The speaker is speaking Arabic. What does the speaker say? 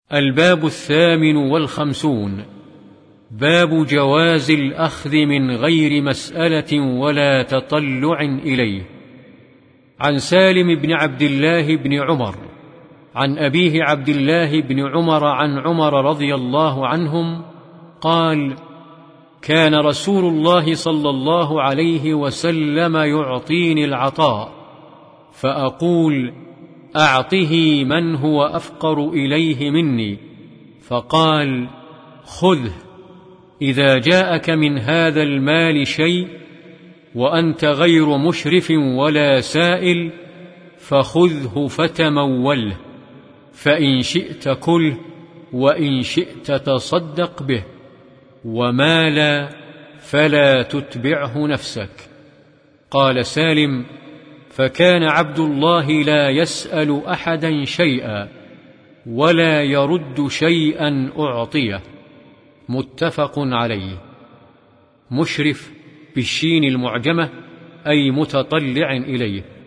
الباب 58. باب جواز الأخذ من غير مسألة ولا تطلع إليه. عن سالم بن عبد الله بن عمر عن أبيه عبد الله بن عمر عن عمر رضي الله عنهم قال: كان رسول الله صلى الله عليه وسلم يعطيني العطاء فأقول: أعطه من هو أفقر إليه مني، فقال: خذه، إذا جاءك من هذا المال شيء وأنت غير مشرف ولا سائل فخذه فتموله، فإن شئت كله وإن شئت تصدق به، وما لا فلا تتبعه نفسك. قال سالم: فكان عبد الله لا يسأل أحدا شيئا ولا يرد شيئا أعطيه. متفق عليه. مشرف بالشين المعجمة أي متطلع إليه.